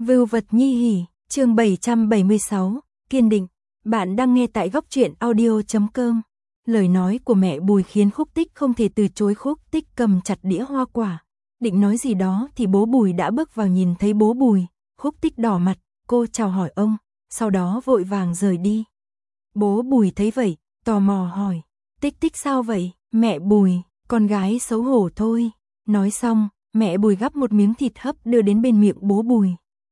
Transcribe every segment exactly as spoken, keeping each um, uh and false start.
Vưu vật nhi hỉ, chương bảy trăm bảy mươi sáu, kiên định. Bạn đang nghe tại góc truyện audio chấm com. Lời nói của mẹ Bùi khiến Khúc Tích không thể từ chối. Khúc Tích cầm chặt đĩa hoa quả, định nói gì đó thì bố Bùi đã bước vào. Nhìn thấy bố Bùi, Khúc Tích đỏ mặt, cô chào hỏi ông, sau đó vội vàng rời đi. Bố Bùi thấy vậy, tò mò hỏi, Tích Tích sao vậy? Mẹ Bùi, con gái xấu hổ thôi. Nói xong, mẹ Bùi gắp một miếng thịt hấp đưa đến bên miệng bố Bùi.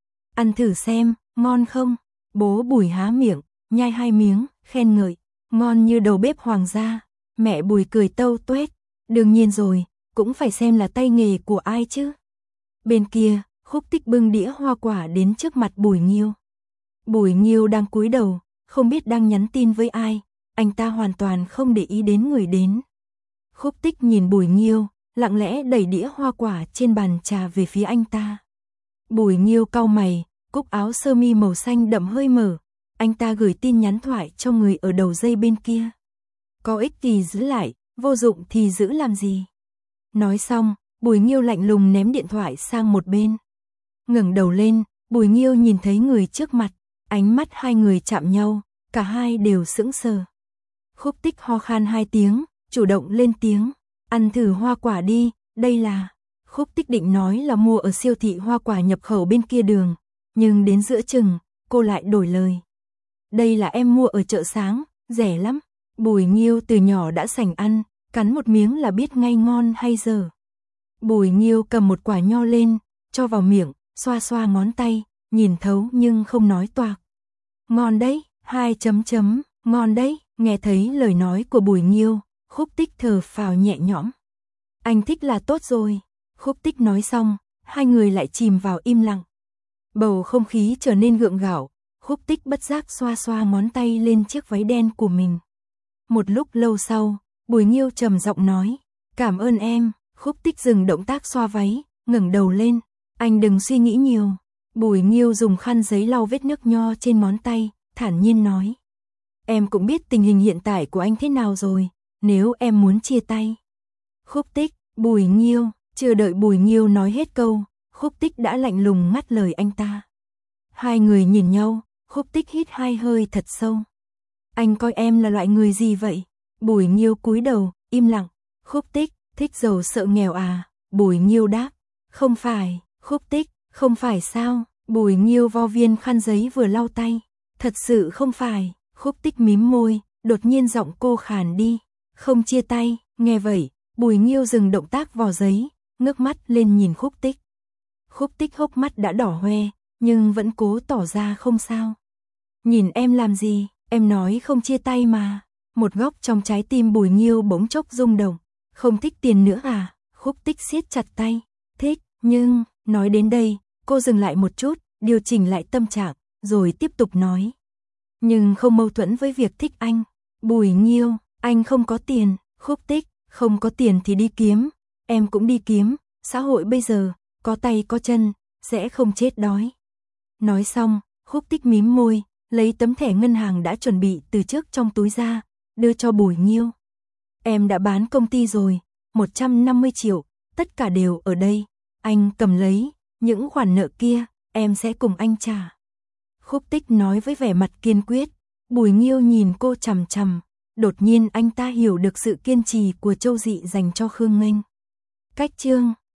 Ăn thử xem, ngon không? Bố Bùi há miệng, nhai hai miếng, khen ngợi, ngon như đầu bếp hoàng gia. Mẹ Bùi cười tâu tuét, đương nhiên rồi, cũng phải xem là tay nghề của ai chứ. Bên kia, Khúc Tích bưng đĩa hoa quả đến trước mặt Bùi Nghiêu. Bùi Nghiêu đang cúi đầu, không biết đang nhắn tin với ai, anh ta hoàn toàn không để ý đến người đến. Khúc Tích nhìn Bùi Nghiêu, lặng lẽ đẩy đĩa hoa quả trên bàn trà về phía anh ta. Bùi Nghiêu cau mày, cúc áo sơ mi màu xanh đậm hơi mở, anh ta gửi tin nhắn thoại cho người ở đầu dây bên kia. Có ích thì giữ lại, vô dụng thì giữ làm gì? Nói xong, Bùi Nghiêu lạnh lùng ném điện thoại sang một bên. Ngẩng đầu lên, Bùi Nghiêu nhìn thấy người trước mặt, ánh mắt hai người chạm nhau, cả hai đều sững sờ. Khúc Tích ho khan hai tiếng, chủ động lên tiếng, ăn thử hoa quả đi, đây là... Khúc Tích định nói là mua ở siêu thị hoa quả nhập khẩu bên kia đường, nhưng đến giữa chừng, cô lại đổi lời. Đây là em mua ở chợ sáng, rẻ lắm. Bùi Nghiêu từ nhỏ đã sành ăn, cắn một miếng là biết ngay ngon hay dở. Bùi Nghiêu cầm một quả nho lên, cho vào miệng, xoa xoa ngón tay, nhìn thấu nhưng không nói toạc. Ngon đấy, hai chấm chấm, ngon đấy. Nghe thấy lời nói của Bùi Nghiêu, Khúc Tích thở phào nhẹ nhõm. Anh thích là tốt rồi. Khúc Tích nói xong, hai người lại chìm vào im lặng. Bầu không khí trở nên gượng gạo, Khúc Tích bất giác xoa xoa ngón tay lên chiếc váy đen của mình. Một lúc lâu sau, Bùi Nghiêu trầm giọng nói, cảm ơn em. Khúc Tích dừng động tác xoa váy, ngẩng đầu lên, anh đừng suy nghĩ nhiều. Bùi Nghiêu dùng khăn giấy lau vết nước nho trên ngón tay, thản nhiên nói. Em cũng biết tình hình hiện tại của anh thế nào rồi, nếu em muốn chia tay. Khúc Tích, Bùi Nghiêu. Chưa đợi Bùi Nghiêu nói hết câu, Khúc Tích đã lạnh lùng ngắt lời anh ta. Hai người nhìn nhau, Khúc Tích hít hai hơi thật sâu. Anh coi em là loại người gì vậy? Bùi Nghiêu cúi đầu, im lặng. Khúc Tích, thích giàu sợ nghèo à? Bùi Nghiêu đáp. Không phải. Khúc Tích, không phải sao? Bùi Nghiêu vo viên khăn giấy vừa lau tay. Thật sự không phải. Khúc Tích mím môi, đột nhiên giọng cô khàn đi. Không chia tay. Nghe vậy, Bùi Nghiêu dừng động tác vò giấy, ngước mắt lên nhìn Khúc Tích. Khúc Tích hốc mắt đã đỏ hoe, nhưng vẫn cố tỏ ra không sao. Nhìn em làm gì, em nói không chia tay mà. Một góc trong trái tim Bùi Nghiêu bỗng chốc rung động. Không thích tiền nữa à? Khúc Tích siết chặt tay. Thích, nhưng... Nói đến đây, cô dừng lại một chút, điều chỉnh lại tâm trạng, rồi tiếp tục nói. Nhưng không mâu thuẫn với việc thích anh. Bùi Nghiêu, anh không có tiền. Khúc Tích, không có tiền thì đi kiếm. Em cũng đi kiếm, xã hội bây giờ, có tay có chân, sẽ không chết đói. Nói xong, Khúc Tích mím môi, lấy tấm thẻ ngân hàng đã chuẩn bị từ trước trong túi ra, đưa cho Bùi Nghiêu. Em đã bán công ty rồi, một trăm năm mươi triệu, tất cả đều ở đây. Anh cầm lấy, những khoản nợ kia, em sẽ cùng anh trả. Khúc Tích nói với vẻ mặt kiên quyết. Bùi Nghiêu nhìn cô chằm chằm, đột nhiên anh ta hiểu được sự kiên trì của Châu Dị dành cho Khương Nghênh. Cách chương